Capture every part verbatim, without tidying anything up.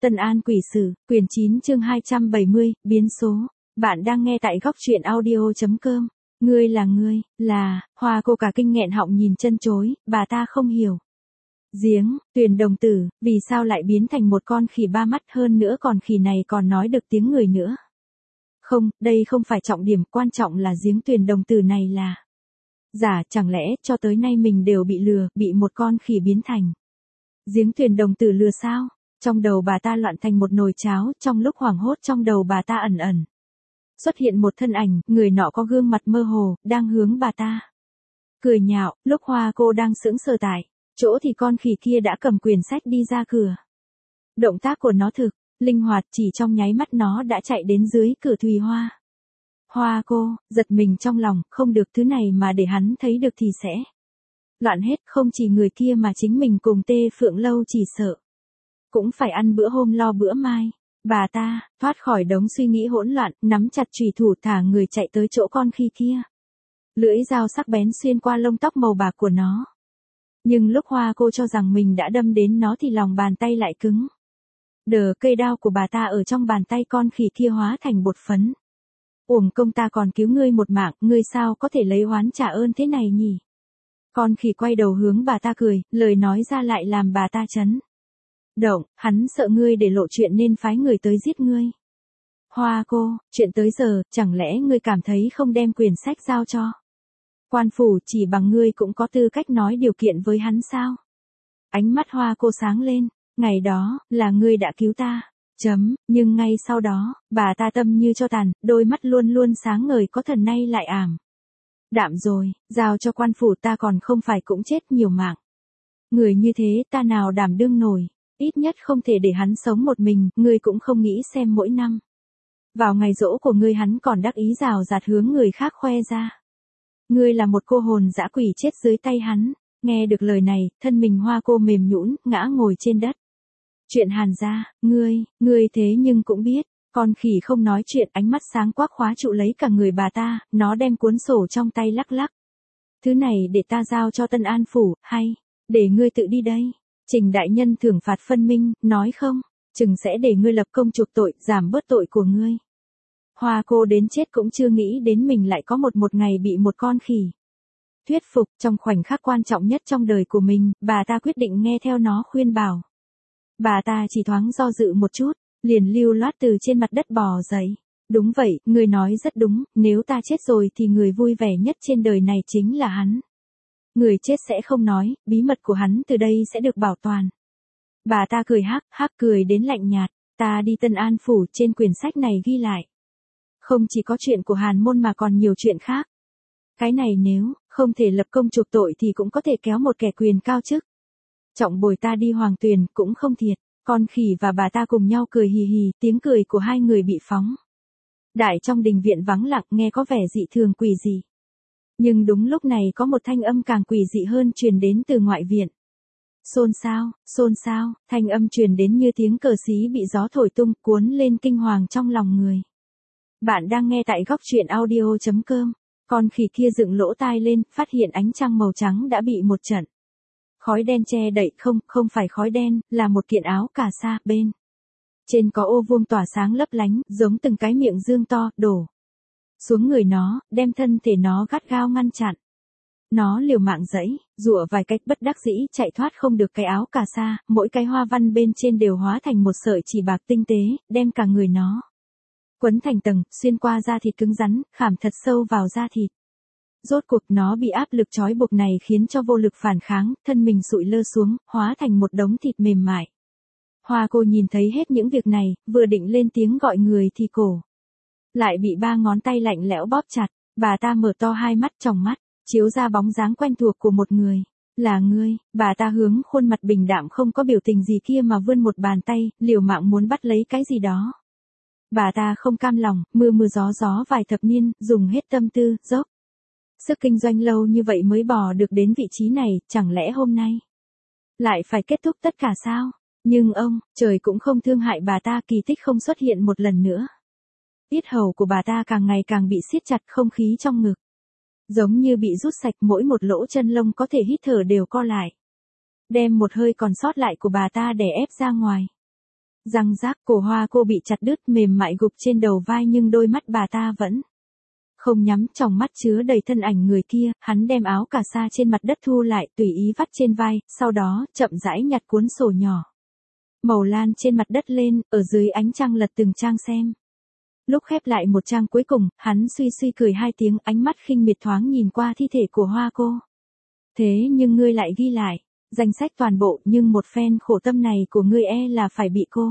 Tân An Quỷ Sử, quyển chín chương hai trăm bảy mươi, biến số. Bạn đang nghe tại góc truyện audio chấm com. Ngươi là ngươi, là, Hoa cô cả kinh nghẹn họng nhìn chân chối, bà ta không hiểu. Giếng, Tuyền đồng tử, vì sao lại biến thành một con khỉ ba mắt, hơn nữa còn khỉ này còn nói được tiếng người nữa. Không, đây không phải trọng điểm, quan trọng là giếng Tuyền đồng tử này là giả, chẳng lẽ cho tới nay mình đều bị lừa, bị một con khỉ biến thành. Giếng Tuyền đồng tử lừa sao? Trong đầu bà ta loạn thành một nồi cháo, trong lúc hoảng hốt trong đầu bà ta ẩn ẩn xuất hiện một thân ảnh, người nọ có gương mặt mơ hồ, đang hướng bà ta cười nhạo. Lúc Hoa cô đang sững sờ tại chỗ thì con khỉ kia đã cầm quyển sách đi ra cửa. Động tác của nó thực linh hoạt, chỉ trong nháy mắt nó đã chạy đến dưới cửa Thùy Hoa. Hoa cô giật mình trong lòng, không được, thứ này mà để hắn thấy được thì sẽ loạn hết, không chỉ người kia mà chính mình cùng Tê Phượng Lâu chỉ sợ cũng phải ăn bữa hôm lo bữa mai. Bà ta thoát khỏi đống suy nghĩ hỗn loạn, nắm chặt chùy thủ thả người chạy tới chỗ con khỉ kia. Lưỡi dao sắc bén xuyên qua lông tóc màu bạc của nó. Nhưng lúc Hoa cô cho rằng mình đã đâm đến nó thì lòng bàn tay lại cứng đờ, cây đao của bà ta ở trong bàn tay con khỉ kia hóa thành bột phấn. Uổng công ta còn cứu ngươi một mạng, ngươi sao có thể lấy oán trả ơn thế này nhỉ? Con khỉ quay đầu hướng bà ta cười, lời nói ra lại làm bà ta chấn động, hắn sợ ngươi để lộ chuyện nên phái người tới giết ngươi. Hoa cô, chuyện tới giờ, chẳng lẽ ngươi cảm thấy không đem quyển sách giao cho quan phủ, chỉ bằng ngươi cũng có tư cách nói điều kiện với hắn sao? Ánh mắt Hoa cô sáng lên, ngày đó, là ngươi đã cứu ta. Chấm, nhưng ngay sau đó, bà ta tâm như cho tàn, đôi mắt luôn luôn sáng ngời có thần nay lại ảm đạm rồi, giao cho quan phủ ta còn không phải cũng chết nhiều mạng. Người như thế ta nào đảm đương nổi, ít nhất không thể để hắn sống một mình, ngươi cũng không nghĩ xem mỗi năm vào ngày giỗ của ngươi hắn còn đắc ý rào rạt hướng người khác khoe ra ngươi là một cô hồn dã quỷ chết dưới tay hắn. Nghe được lời này, thân mình Hoa cô mềm nhũn, ngã ngồi trên đất. Chuyện Hàn gia, ngươi, ngươi thế nhưng cũng biết. Con khỉ không nói chuyện, ánh mắt sáng quắc khóa trụ lấy cả người bà ta, nó đem cuốn sổ trong tay lắc lắc. Thứ này để ta giao cho Tân An phủ, hay để ngươi tự đi đây. Trình đại nhân thưởng phạt phân minh, nói không, chừng sẽ để ngươi lập công chuộc tội, giảm bớt tội của ngươi. Hoa cô đến chết cũng chưa nghĩ đến mình lại có một một ngày bị một con khỉ thuyết phục. Trong khoảnh khắc quan trọng nhất trong đời của mình, bà ta quyết định nghe theo nó khuyên bảo. Bà ta chỉ thoáng do dự một chút, liền lưu loát từ trên mặt đất bò dậy. Đúng vậy, người nói rất đúng, nếu ta chết rồi thì người vui vẻ nhất trên đời này chính là hắn. Người chết sẽ không nói, bí mật của hắn từ đây sẽ được bảo toàn. Bà ta cười hắc hắc, cười đến lạnh nhạt. Ta đi Tân An phủ, trên quyển sách này ghi lại không chỉ có chuyện của Hàn môn mà còn nhiều chuyện khác. Cái này nếu không thể lập công chuộc tội thì cũng có thể kéo một kẻ quyền cao chức trọng bồi ta đi Hoàng Tuyền, cũng không thiệt. Con khỉ và bà ta cùng nhau cười hì hì, tiếng cười của hai người bị phóng đại trong đình viện vắng lặng, nghe có vẻ dị thường quỷ dị. Nhưng đúng lúc này có một thanh âm càng quỷ dị hơn truyền đến từ ngoại viện. Xôn xao, xôn xao, thanh âm truyền đến như tiếng cờ xí bị gió thổi tung, cuốn lên kinh hoàng trong lòng người. Bạn đang nghe tại góc truyện audio chấm com. Con khỉ kia dựng lỗ tai lên, phát hiện ánh trăng màu trắng đã bị một trận khói đen che đậy. Không, không phải khói đen, là một kiện áo cà sa, bên trên có ô vuông tỏa sáng lấp lánh, giống từng cái miệng dương to, đổ xuống người nó, đem thân thể nó gắt gao ngăn chặn. Nó liều mạng giãy, giụa vài cách, bất đắc dĩ chạy thoát không được cái áo cà sa, mỗi cái hoa văn bên trên đều hóa thành một sợi chỉ bạc tinh tế, đem cả người nó quấn thành tầng, xuyên qua da thịt cứng rắn, khảm thật sâu vào da thịt. Rốt cuộc nó bị áp lực trói buộc này khiến cho vô lực phản kháng, thân mình sụi lơ xuống, hóa thành một đống thịt mềm mại. Hoa cô nhìn thấy hết những việc này, vừa định lên tiếng gọi người thì cổ lại bị ba ngón tay lạnh lẽo bóp chặt. Bà ta mở to hai mắt, trong mắt chiếu ra bóng dáng quen thuộc của một người. Là ngươi. Bà ta hướng khuôn mặt bình đạm không có biểu tình gì kia mà vươn một bàn tay, liều mạng muốn bắt lấy cái gì đó. Bà ta không cam lòng, mưa mưa gió gió vài thập niên, dùng hết tâm tư, dốc sức kinh doanh lâu như vậy mới bò được đến vị trí này, chẳng lẽ hôm nay lại phải kết thúc tất cả sao? Nhưng ông, trời cũng không thương hại bà ta, kỳ tích không xuất hiện một lần nữa. Yết hầu của bà ta càng ngày càng bị siết chặt, không khí trong ngực giống như bị rút sạch, mỗi một lỗ chân lông có thể hít thở đều co lại, đem một hơi còn sót lại của bà ta đè ép ra ngoài. Răng rác, cổ Hoa cô bị chặt đứt mềm mại gục trên đầu vai nhưng đôi mắt bà ta vẫn không nhắm, tròng mắt chứa đầy thân ảnh người kia. Hắn đem áo cà sa trên mặt đất thu lại, tùy ý vắt trên vai, sau đó chậm rãi nhặt cuốn sổ nhỏ màu lan trên mặt đất lên, ở dưới ánh trăng lật từng trang xem. Lúc khép lại một trang cuối cùng, hắn suy suy cười hai tiếng, ánh mắt khinh miệt thoáng nhìn qua thi thể của Hoa cô. Thế nhưng ngươi lại ghi lại danh sách toàn bộ, nhưng một phen khổ tâm này của ngươi e là phải bị cô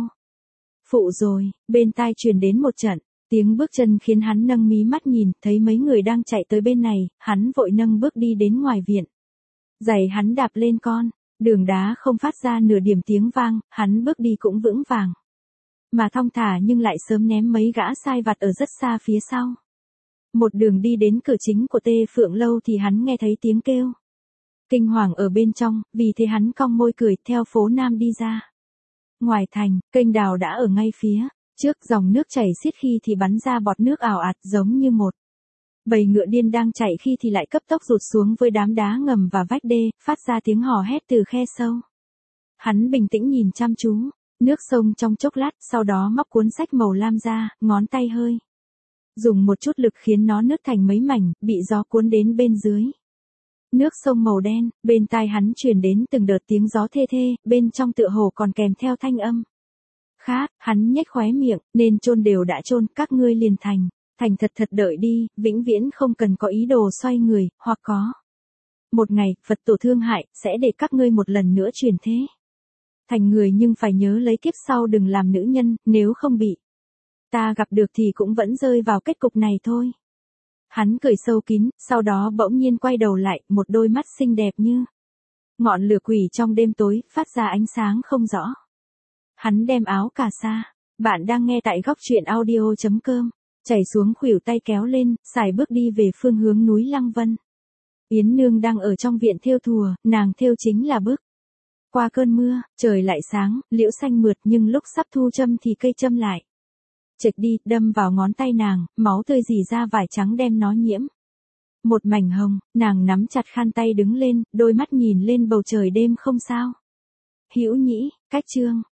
phụ rồi. Bên tai truyền đến một trận tiếng bước chân khiến hắn nâng mí mắt nhìn, thấy mấy người đang chạy tới bên này, hắn vội nâng bước đi đến ngoài viện. Giày hắn đạp lên con đường đá không phát ra nửa điểm tiếng vang, hắn bước đi cũng vững vàng mà thong thả, nhưng lại sớm ném mấy gã sai vặt ở rất xa phía sau. Một đường đi đến cửa chính của Tê Phượng Lâu thì hắn nghe thấy tiếng kêu kinh hoàng ở bên trong, vì thế hắn cong môi cười, theo phố Nam đi ra. Ngoài thành, kênh đào đã ở ngay phía trước, dòng nước chảy xiết, khi thì bắn ra bọt nước ảo ạt giống như một bầy ngựa điên đang chạy, khi thì lại cấp tốc rụt xuống với đám đá ngầm và vách đê, phát ra tiếng hò hét từ khe sâu. Hắn bình tĩnh nhìn chăm chú nước sông trong chốc lát, sau đó móc cuốn sách màu lam ra, ngón tay hơi dùng một chút lực khiến nó nứt thành mấy mảnh, bị gió cuốn đến bên dưới nước sông màu đen. Bên tai hắn truyền đến từng đợt tiếng gió thê thê, bên trong tựa hồ còn kèm theo thanh âm khát. Hắn nhếch khóe miệng, nên chôn đều đã chôn, các ngươi liền thành thành thật thật đợi đi, vĩnh viễn không cần có ý đồ xoay người, hoặc có một ngày Phật tổ thương hại, sẽ để các ngươi một lần nữa chuyển thế thành người, nhưng phải nhớ lấy kiếp sau đừng làm nữ nhân, nếu không bị ta gặp được thì cũng vẫn rơi vào kết cục này thôi. Hắn cười sâu kín, sau đó bỗng nhiên quay đầu lại, một đôi mắt xinh đẹp như ngọn lửa quỷ trong đêm tối, phát ra ánh sáng không rõ. Hắn đem áo cà sa, bạn đang nghe tại góc truyện audio chấm com, chảy xuống khuỷu tay kéo lên, xài bước đi về phương hướng núi Lăng Vân. Yến Nương đang ở trong viện thêu thùa, nàng thêu chính là bước qua cơn mưa, trời lại sáng, liễu xanh mượt, nhưng lúc sắp thu châm thì cây châm lại chệch đi, đâm vào ngón tay nàng, máu tươi rỉ ra, vải trắng đem nó nhiễm một mảnh hồng. Nàng nắm chặt khăn tay đứng lên, đôi mắt nhìn lên bầu trời đêm không sao. Hữu Nhĩ, cách chương